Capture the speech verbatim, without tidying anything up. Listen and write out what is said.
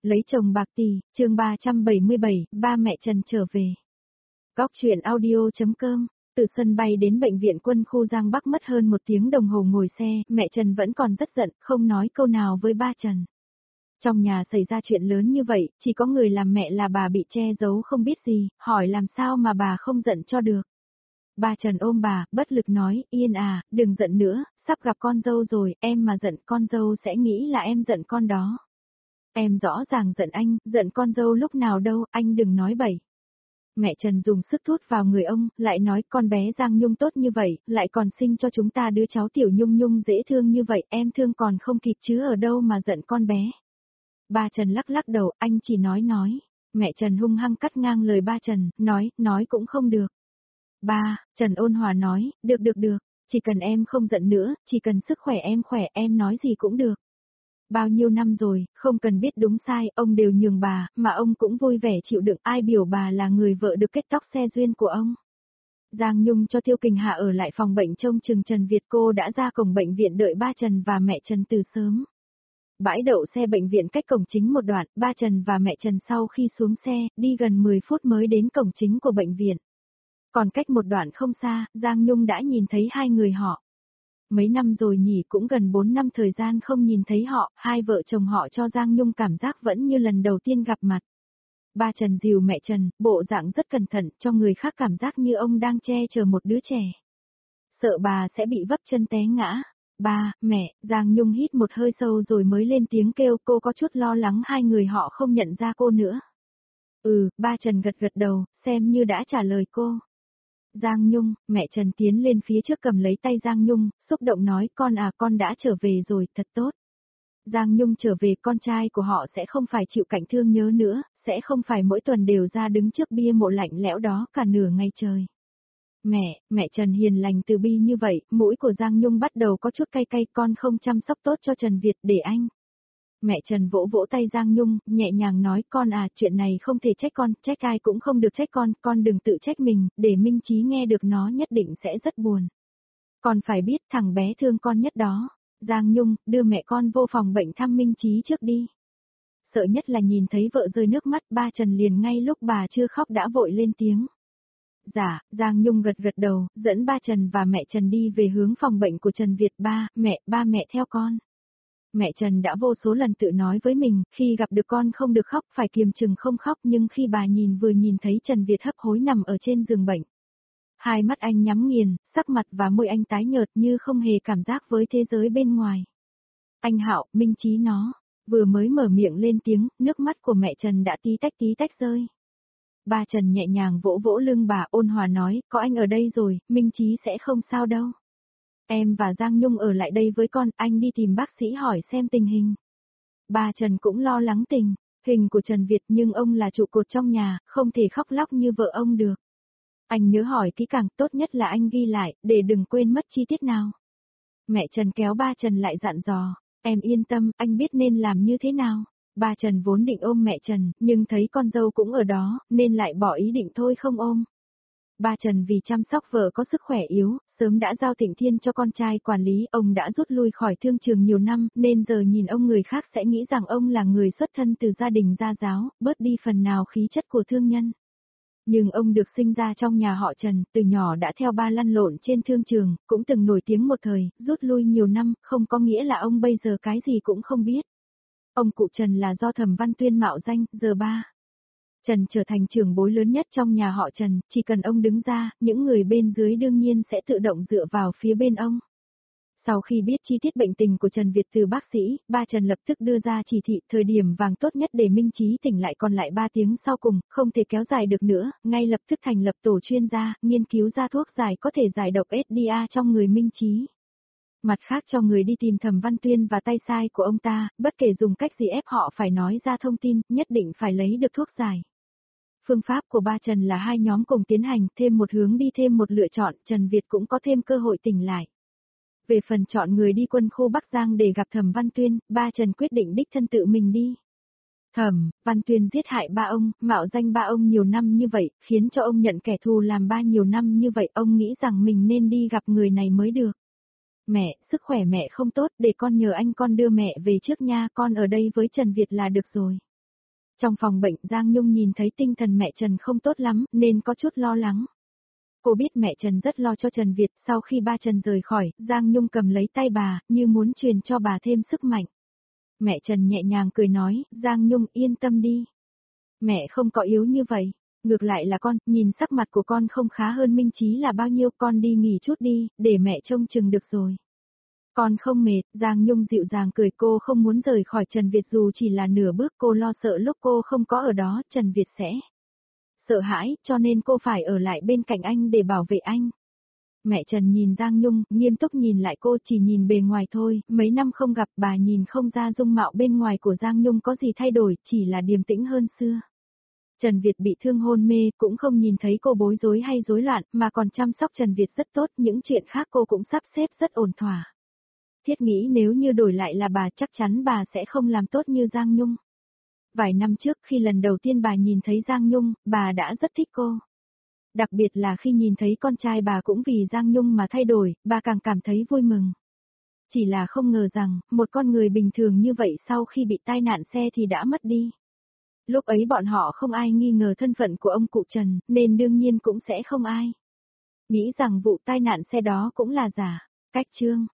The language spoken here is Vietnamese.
Lấy chồng bạc tỷ, chương ba trăm bảy mươi bảy, ba mẹ Trần trở về. Góc truyện audio.com, từ sân bay đến bệnh viện quân khu Giang Bắc mất hơn một tiếng đồng hồ ngồi xe, mẹ Trần vẫn còn rất giận, không nói câu nào với ba Trần. Trong nhà xảy ra chuyện lớn như vậy, chỉ có người làm mẹ là bà bị che giấu không biết gì, hỏi làm sao mà bà không giận cho được. Ba Trần ôm bà, bất lực nói, Yên à, đừng giận nữa, sắp gặp con dâu rồi, em mà giận con dâu sẽ nghĩ là em giận con đó. Em rõ ràng giận anh, giận con dâu lúc nào đâu, anh đừng nói bậy. Mẹ Trần dùng sức thút vào người ông, lại nói con bé Giang Nhung tốt như vậy, lại còn sinh cho chúng ta đứa cháu tiểu Nhung Nhung dễ thương như vậy, em thương còn không kịp chứ ở đâu mà giận con bé. Ba Trần lắc lắc đầu, anh chỉ nói nói. Mẹ Trần hung hăng cắt ngang lời ba Trần, nói, nói cũng không được. Ba, Trần ôn hòa nói, được được được, chỉ cần em không giận nữa, chỉ cần sức khỏe em khỏe em nói gì cũng được. Bao nhiêu năm rồi, không cần biết đúng sai, ông đều nhường bà, mà ông cũng vui vẻ chịu đựng ai biểu bà là người vợ được kết tóc xe duyên của ông. Giang Nhung cho Tiêu Kình Hạ ở lại phòng bệnh trông chừng Trần Việt, cô đã ra cổng bệnh viện đợi ba Trần và mẹ Trần từ sớm. Bãi đậu xe bệnh viện cách cổng chính một đoạn, ba Trần và mẹ Trần sau khi xuống xe, đi gần mười phút mới đến cổng chính của bệnh viện. Còn cách một đoạn không xa, Giang Nhung đã nhìn thấy hai người họ. Mấy năm rồi nhỉ, cũng gần bốn năm thời gian không nhìn thấy họ, hai vợ chồng họ cho Giang Nhung cảm giác vẫn như lần đầu tiên gặp mặt. Ba Trần dìu mẹ Trần, bộ dạng rất cẩn thận, cho người khác cảm giác như ông đang che chở một đứa trẻ. Sợ bà sẽ bị vấp chân té ngã. Ba, mẹ, Giang Nhung hít một hơi sâu rồi mới lên tiếng kêu, cô có chút lo lắng hai người họ không nhận ra cô nữa. Ừ, ba Trần gật gật đầu, xem như đã trả lời cô. Giang Nhung, mẹ Trần tiến lên phía trước cầm lấy tay Giang Nhung, xúc động nói, con à, con đã trở về rồi, thật tốt. Giang Nhung trở về, con trai của họ sẽ không phải chịu cảnh thương nhớ nữa, sẽ không phải mỗi tuần đều ra đứng trước bia mộ lạnh lẽo đó cả nửa ngày trời. Mẹ, mẹ Trần hiền lành từ bi như vậy, mũi của Giang Nhung bắt đầu có chút cay cay, con không chăm sóc tốt cho Trần Việt để anh. Mẹ Trần vỗ vỗ tay Giang Nhung, nhẹ nhàng nói, con à, chuyện này không thể trách con, trách ai cũng không được trách con, con đừng tự trách mình, để Minh Chí nghe được nó nhất định sẽ rất buồn. Con phải biết thằng bé thương con nhất đó. Giang Nhung, đưa mẹ con vô phòng bệnh thăm Minh Chí trước đi. Sợ nhất là nhìn thấy vợ rơi nước mắt, ba Trần liền ngay lúc bà chưa khóc đã vội lên tiếng. Dạ, Giang Nhung gật gật đầu, dẫn ba Trần và mẹ Trần đi về hướng phòng bệnh của Trần Việt. Ba, mẹ, ba mẹ theo con. Mẹ Trần đã vô số lần tự nói với mình, khi gặp được con không được khóc, phải kiềm chừng không khóc, nhưng khi bà nhìn vừa nhìn thấy Trần Việt hấp hối nằm ở trên giường bệnh. Hai mắt anh nhắm nghiền, sắc mặt và môi anh tái nhợt như không hề cảm giác với thế giới bên ngoài. Anh Hạo, Minh Chí nó, vừa mới mở miệng lên tiếng, nước mắt của mẹ Trần đã tí tách tí tách rơi. Ba Trần nhẹ nhàng vỗ vỗ lưng bà, ôn hòa nói, có anh ở đây rồi, Minh Chí sẽ không sao đâu. Em và Giang Nhung ở lại đây với con, anh đi tìm bác sĩ hỏi xem tình hình. Ba Trần cũng lo lắng tình hình của Trần Việt, nhưng ông là trụ cột trong nhà, không thể khóc lóc như vợ ông được. Anh nhớ hỏi kỹ càng, tốt nhất là anh ghi lại, để đừng quên mất chi tiết nào. Mẹ Trần kéo ba Trần lại dặn dò, em yên tâm, anh biết nên làm như thế nào. Ba Trần vốn định ôm mẹ Trần, nhưng thấy con dâu cũng ở đó, nên lại bỏ ý định thôi không ôm. Ba Trần vì chăm sóc vợ có sức khỏe yếu, sớm đã giao Thịnh Thiên cho con trai quản lý, ông đã rút lui khỏi thương trường nhiều năm, nên giờ nhìn ông người khác sẽ nghĩ rằng ông là người xuất thân từ gia đình gia giáo, bớt đi phần nào khí chất của thương nhân. Nhưng ông được sinh ra trong nhà họ Trần, từ nhỏ đã theo ba lăn lộn trên thương trường, cũng từng nổi tiếng một thời, rút lui nhiều năm, không có nghĩa là ông bây giờ cái gì cũng không biết. Ông cụ Trần là do Thẩm Văn Tuyên mạo danh, giờ ba Trần trở thành trưởng bối lớn nhất trong nhà họ Trần, chỉ cần ông đứng ra, những người bên dưới đương nhiên sẽ tự động dựa vào phía bên ông. Sau khi biết chi tiết bệnh tình của Trần Việt từ bác sĩ, ba Trần lập tức đưa ra chỉ thị, thời điểm vàng tốt nhất để Minh Chí tỉnh lại còn lại ba tiếng sau cùng, không thể kéo dài được nữa, ngay lập tức thành lập tổ chuyên gia, nghiên cứu ra thuốc giải có thể giải độc ét đê a trong người Minh Chí. Mặt khác cho người đi tìm Thẩm Văn Tuyên và tay sai của ông ta, bất kể dùng cách gì ép họ phải nói ra thông tin, nhất định phải lấy được thuốc giải. Phương pháp của ba Trần là hai nhóm cùng tiến hành, thêm một hướng đi thêm một lựa chọn, Trần Việt cũng có thêm cơ hội tỉnh lại. Về phần chọn người đi quân khu Bắc Giang để gặp Thẩm Văn Tuyên, ba Trần quyết định đích thân tự mình đi. Thẩm Văn Tuyên giết hại ba ông, mạo danh ba ông nhiều năm như vậy, khiến cho ông nhận kẻ thù làm ba nhiều năm như vậy, ông nghĩ rằng mình nên đi gặp người này mới được. Mẹ, sức khỏe mẹ không tốt, để con nhờ anh con đưa mẹ về trước nha, con ở đây với Trần Việt là được rồi. Trong phòng bệnh Giang Nhung nhìn thấy tinh thần mẹ Trần không tốt lắm nên có chút lo lắng. Cô biết mẹ Trần rất lo cho Trần Việt, sau khi ba Trần rời khỏi, Giang Nhung cầm lấy tay bà, như muốn truyền cho bà thêm sức mạnh. Mẹ Trần nhẹ nhàng cười nói, Giang Nhung yên tâm đi. Mẹ không có yếu như vậy, ngược lại là con, nhìn sắc mặt của con không khá hơn Minh Chí là bao nhiêu, con đi nghỉ chút đi, để mẹ trông chừng được rồi. Con không mệt, Giang Nhung dịu dàng cười, cô không muốn rời khỏi Trần Việt dù chỉ là nửa bước, cô lo sợ lúc cô không có ở đó Trần Việt sẽ sợ hãi, cho nên cô phải ở lại bên cạnh anh để bảo vệ anh. Mẹ Trần nhìn Giang Nhung, nghiêm túc nhìn lại cô, chỉ nhìn bề ngoài thôi, mấy năm không gặp bà nhìn không ra dung mạo bên ngoài của Giang Nhung có gì thay đổi, chỉ là điềm tĩnh hơn xưa. Trần Việt bị thương hôn mê, cũng không nhìn thấy cô bối rối hay rối loạn, mà còn chăm sóc Trần Việt rất tốt, những chuyện khác cô cũng sắp xếp rất ổn thỏa. Thiết nghĩ nếu như đổi lại là bà chắc chắn bà sẽ không làm tốt như Giang Nhung. Vài năm trước khi lần đầu tiên bà nhìn thấy Giang Nhung, bà đã rất thích cô. Đặc biệt là khi nhìn thấy con trai bà cũng vì Giang Nhung mà thay đổi, bà càng cảm thấy vui mừng. Chỉ là không ngờ rằng, một con người bình thường như vậy sau khi bị tai nạn xe thì đã mất đi. Lúc ấy bọn họ không ai nghi ngờ thân phận của ông cụ Trần, nên đương nhiên cũng sẽ không ai nghĩ rằng vụ tai nạn xe đó cũng là giả. Cách chương